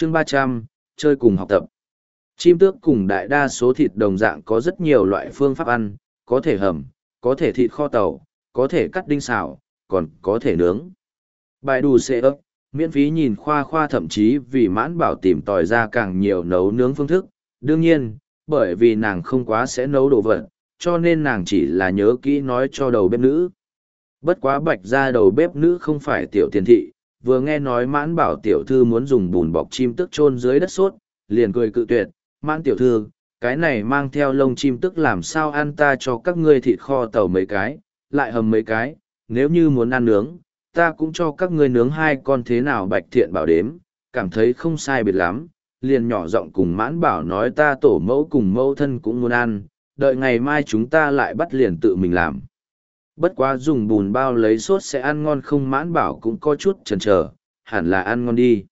Chương 300, chơi cùng học tập. Chim tước cùng đại đa số thịt đồng dạng có rất nhiều loại phương pháp ăn, có thể hầm, có thể thịt kho tàu, có thể cắt đinh xào, còn có thể nướng. Bài đủ xe ấp, miễn phí nhìn khoa khoa thậm chí vì mãn bảo tìm tòi ra càng nhiều nấu nướng phương thức. Đương nhiên, bởi vì nàng không quá sẽ nấu đồ vật, cho nên nàng chỉ là nhớ kỹ nói cho đầu bếp nữ. Bất quá bạch ra đầu bếp nữ không phải tiểu tiền thị, vừa nghe nói mãn bảo tiểu thư muốn dùng bùn bọc chim tức chôn dưới đất sốt, liền cười cự tuyệt, mãn tiểu thư, cái này mang theo lông chim tức làm sao ăn, ta cho các ngươi thịt kho tàu mấy cái, lại hầm mấy cái, nếu như muốn ăn nướng, ta cũng cho các ngươi nướng 2 con thế nào. Bạch thiện bảo đếm, cảm thấy không sai biệt lắm, liền nhỏ giọng cùng mãn bảo nói ta tổ mẫu cùng mẫu thân cũng muốn ăn, đợi ngày mai chúng ta lại bắt liền tự mình làm. Bất quá dùng bùn bao lấy sốt sẽ ăn ngon không, mãn bảo cũng có chút chần chờ, hẳn là ăn ngon đi.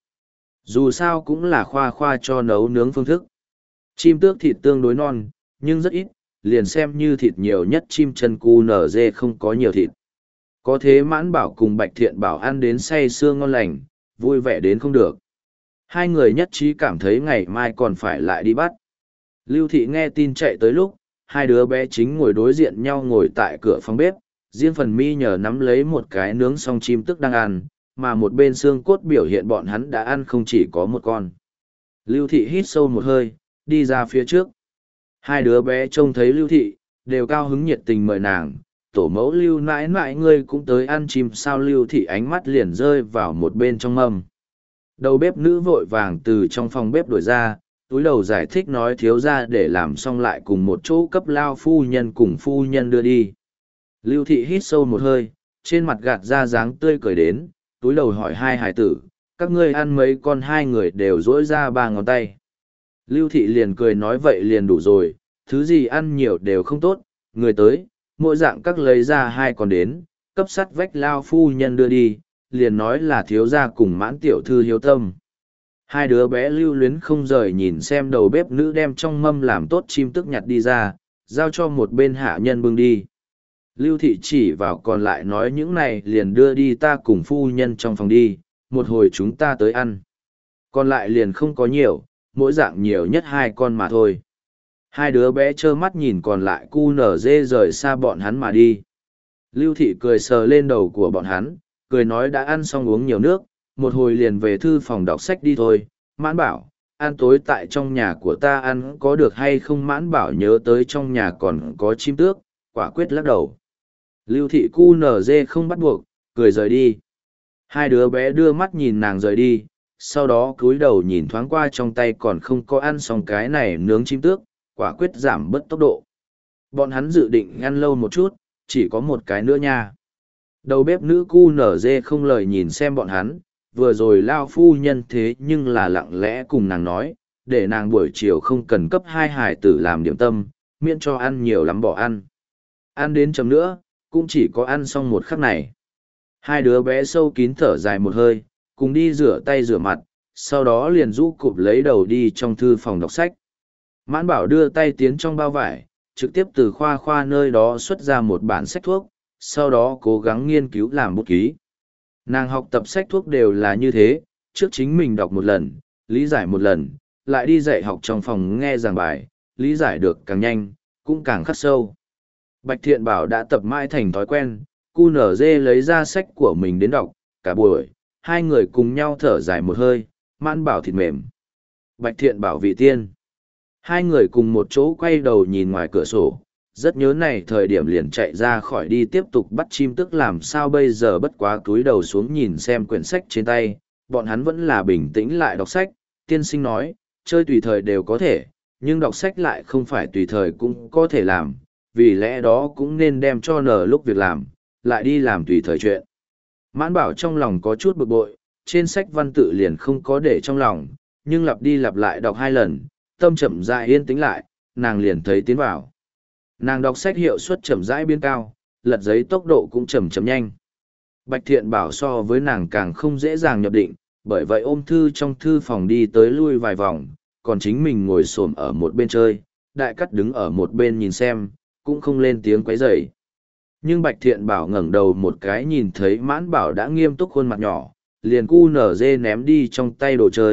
Dù sao cũng là khoa khoa cho nấu nướng phương thức. Chim tước thịt tương đối non, nhưng rất ít, liền xem như thịt nhiều nhất chim chân cu nở dê không có nhiều thịt. Có thế mãn bảo cùng bạch thiện bảo ăn đến say sưa ngon lành, vui vẻ đến không được. Hai người nhất trí cảm thấy ngày mai còn phải lại đi bắt. Lưu thị nghe tin chạy tới lúc, hai đứa bé chính ngồi đối diện nhau ngồi tại cửa phòng bếp, riêng phần mi nhờ nắm lấy một cái nướng xong chim tức đang ăn, mà một bên xương cốt biểu hiện bọn hắn đã ăn không chỉ có một con. Lưu thị hít sâu một hơi, đi ra phía trước. Hai đứa bé trông thấy Lưu thị, đều cao hứng nhiệt tình mời nàng, tổ mẫu Lưu nãi nãi ngươi cũng tới ăn chim sao. Lưu thị ánh mắt liền rơi vào một bên trong mâm. Đầu bếp nữ vội vàng từ trong phòng bếp đuổi ra, túi đầu giải thích nói thiếu ra để làm xong lại cùng một chỗ cấp lao phu nhân cùng phu nhân đưa đi. Lưu thị hít sâu một hơi, trên mặt gạt ra dáng tươi cười đến, túi đầu hỏi hai hải tử, các ngươi ăn mấy con. Hai người đều dỗi ra 3 ngón tay. Lưu thị liền cười nói vậy liền đủ rồi, thứ gì ăn nhiều đều không tốt, người tới, mỗi dạng các lấy ra 2 con đến, cấp sắt vách lao phu nhân đưa đi, liền nói là thiếu gia cùng mãn tiểu thư hiếu tâm. Hai đứa bé lưu luyến không rời nhìn xem đầu bếp nữ đem trong mâm làm tốt chim tức nhặt đi ra, giao cho một bên hạ nhân bưng đi. Lưu thị chỉ vào còn lại nói những này liền đưa đi ta cùng phu nhân trong phòng đi, một hồi chúng ta tới ăn. Còn lại liền không có nhiều, mỗi dạng nhiều nhất 2 con mà thôi. Hai đứa bé trơ mắt nhìn còn lại cu nở dê rời xa bọn hắn mà đi. Lưu thị cười sờ lên đầu của bọn hắn, cười nói đã ăn xong uống nhiều nước, một hồi liền về thư phòng đọc sách đi thôi. Mãn bảo, ăn tối tại trong nhà của ta ăn có được hay không? Mãn bảo nhớ tới trong nhà còn có chim tước, quả quyết lắc đầu. Lưu thị cu nở dê không bắt buộc, cười rời đi. Hai đứa bé đưa mắt nhìn nàng rời đi, sau đó cúi đầu nhìn thoáng qua trong tay còn không có ăn xong cái này nướng chim tước, quả quyết giảm bớt tốc độ. Bọn hắn dự định ăn lâu một chút, chỉ có một cái nữa nha. Đầu bếp nữ cu nở dê không lời nhìn xem bọn hắn, vừa rồi lao phu nhân thế nhưng là lặng lẽ cùng nàng nói, để nàng buổi chiều không cần cấp 2 hải tử làm điểm tâm, miễn cho ăn nhiều lắm bỏ ăn. Ăn đến chấm nữa, cũng chỉ có ăn xong một khắc này. Hai đứa bé sâu kín thở dài một hơi, cùng đi rửa tay rửa mặt, sau đó liền rũ cụp lấy đầu đi trong thư phòng đọc sách. Mãn bảo đưa tay tiến trong bao vải, trực tiếp từ khoa khoa nơi đó xuất ra một bản sách thuốc, sau đó cố gắng nghiên cứu làm bút ký. Nàng học tập sách thuốc đều là như thế, trước chính mình đọc một lần, lý giải một lần, lại đi dạy học trong phòng nghe giảng bài, lý giải được càng nhanh, cũng càng khắc sâu. Bạch Thiện Bảo đã tập mãi thành thói quen, cu nở dê lấy ra sách của mình đến đọc, cả buổi, hai người cùng nhau thở dài một hơi, Mãn Bảo thịt mềm. Bạch Thiện Bảo vị tiên. Hai người cùng một chỗ quay đầu nhìn ngoài cửa sổ, rất nhớ này thời điểm liền chạy ra khỏi đi tiếp tục bắt chim tức làm sao bây giờ. Bất quá cúi đầu xuống nhìn xem quyển sách trên tay, bọn hắn vẫn là bình tĩnh lại đọc sách. Tiên sinh nói, chơi tùy thời đều có thể, nhưng đọc sách lại không phải tùy thời cũng có thể làm, vì lẽ đó cũng nên đem cho nở lúc việc làm, lại đi làm tùy thời chuyện. Mãn Bảo trong lòng có chút bực bội, trên sách văn tự liền không có để trong lòng, nhưng lặp đi lặp lại đọc 2 lần, tâm chậm rãi yên tĩnh lại, nàng liền thấy tiến vào. Nàng đọc sách hiệu suất chậm rãi biến cao, lật giấy tốc độ cũng chậm nhanh. Bạch Thiện Bảo so với nàng càng không dễ dàng nhập định, bởi vậy ôm thư trong thư phòng đi tới lui vài vòng, còn chính mình ngồi xổm ở một bên chơi, Đại Cắt đứng ở một bên nhìn xem, cũng không lên tiếng quấy rầy. Nhưng Bạch Thiện Bảo ngẩng đầu một cái nhìn thấy Mãn Bảo đã nghiêm túc khuôn mặt nhỏ, liền cu nở dê ném đi trong tay đồ chơi,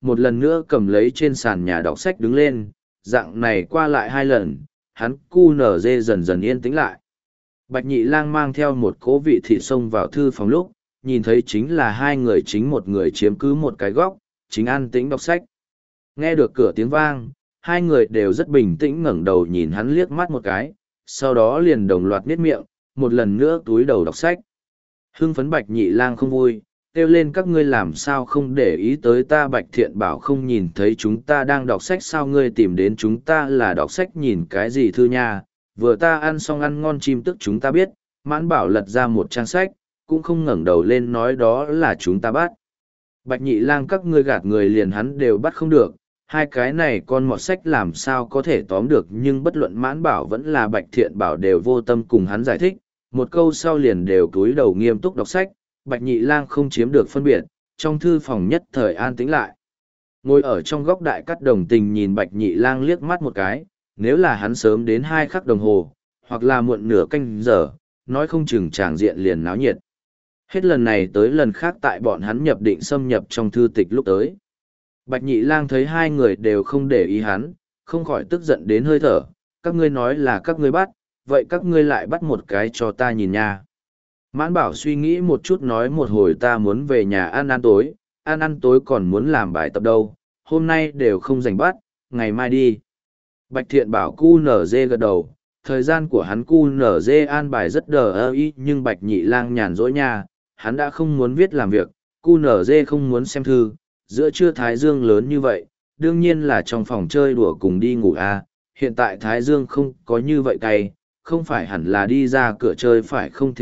một lần nữa cầm lấy trên sàn nhà đọc sách đứng lên, dạng này qua lại 2 lần, hắn QNZ dần dần yên tĩnh lại. Bạch Nhị Lang mang theo một cỗ vị thị xông vào thư phòng lúc, nhìn thấy chính là 2 người chính một người chiếm cứ một cái góc, chính an tĩnh đọc sách. Nghe được cửa tiếng vang, 2 người đều rất bình tĩnh ngẩng đầu nhìn hắn liếc mắt một cái, sau đó liền đồng loạt nhếch miệng, một lần nữa túi đầu đọc sách. Hưng phấn Bạch Nhị Lang không vui, kêu lên các ngươi làm sao không để ý tới ta. Bạch Thiện Bảo không nhìn thấy chúng ta đang đọc sách sao, ngươi tìm đến chúng ta là đọc sách nhìn cái gì thư nha, vừa ta ăn xong ăn ngon chim tức chúng ta biết. Mãn Bảo lật ra một trang sách, cũng không ngẩng đầu lên nói đó là chúng ta bắt. Bạch Nhị Lang các ngươi gạt người liền hắn đều bắt không được, 2 cái này con mọt sách làm sao có thể tóm được, nhưng bất luận Mãn Bảo vẫn là Bạch Thiện Bảo đều vô tâm cùng hắn giải thích, một câu sau liền đều cúi đầu nghiêm túc đọc sách. Bạch Nhị Lang không chiếm được phân biệt, trong thư phòng nhất thời an tĩnh lại. Ngồi ở trong góc Đại Cát đồng tình nhìn Bạch Nhị Lang liếc mắt một cái, nếu là hắn sớm đến 2 khắc đồng hồ, hoặc là muộn nửa canh giờ, nói không chừng tràng diện liền náo nhiệt. Hết lần này tới lần khác tại bọn hắn nhập định xâm nhập trong thư tịch lúc tới. Bạch Nhị Lang thấy 2 người đều không để ý hắn, không khỏi tức giận đến hơi thở, các ngươi nói là các ngươi bắt, vậy các ngươi lại bắt một cái cho ta nhìn nha. Mãn Bảo suy nghĩ một chút nói một hồi ta muốn về nhà ăn tối, ăn tối còn muốn làm bài tập đâu, hôm nay đều không rảnh bắt, ngày mai đi. Bạch Thiện Bảo QNZ gật đầu, thời gian của hắn QNZ an bài rất đờ ý, nhưng Bạch Nhị Lang nhàn rỗi nha, hắn đã không muốn viết làm việc, QNZ không muốn xem thư, giữa trưa Thái Dương lớn như vậy, đương nhiên là trong phòng chơi đùa cùng đi ngủ à. Hiện tại Thái Dương không có như vậy cay, không phải hẳn là đi ra cửa chơi phải không,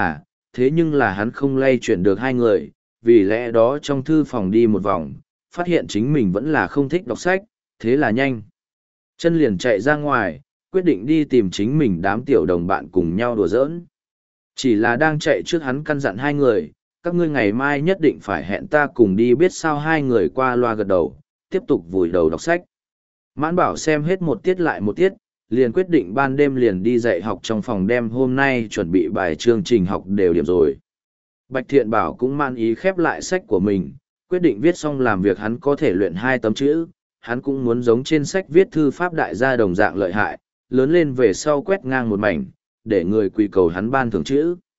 thế nhưng là hắn không lay chuyển được 2 người, vì lẽ đó trong thư phòng đi một vòng, phát hiện chính mình vẫn là không thích đọc sách, thế là nhanh chân liền chạy ra ngoài, quyết định đi tìm chính mình đám tiểu đồng bạn cùng nhau đùa giỡn. Chỉ là đang chạy trước hắn căn dặn 2 người, các ngươi ngày mai nhất định phải hẹn ta cùng đi biết sao. 2 người qua loa gật đầu, tiếp tục vùi đầu đọc sách. Mãn Bảo xem hết một tiết lại một tiết, liền quyết định ban đêm liền đi dạy học trong phòng, đem hôm nay chuẩn bị bài chương trình học đều điểm rồi. Bạch Thiện Bảo cũng man ý khép lại sách của mình, quyết định viết xong làm việc hắn có thể luyện 2 tấm chữ, hắn cũng muốn giống trên sách viết thư pháp đại gia đồng dạng lợi hại, lớn lên về sau quét ngang một mảnh, để người quỳ cầu hắn ban thưởng chữ.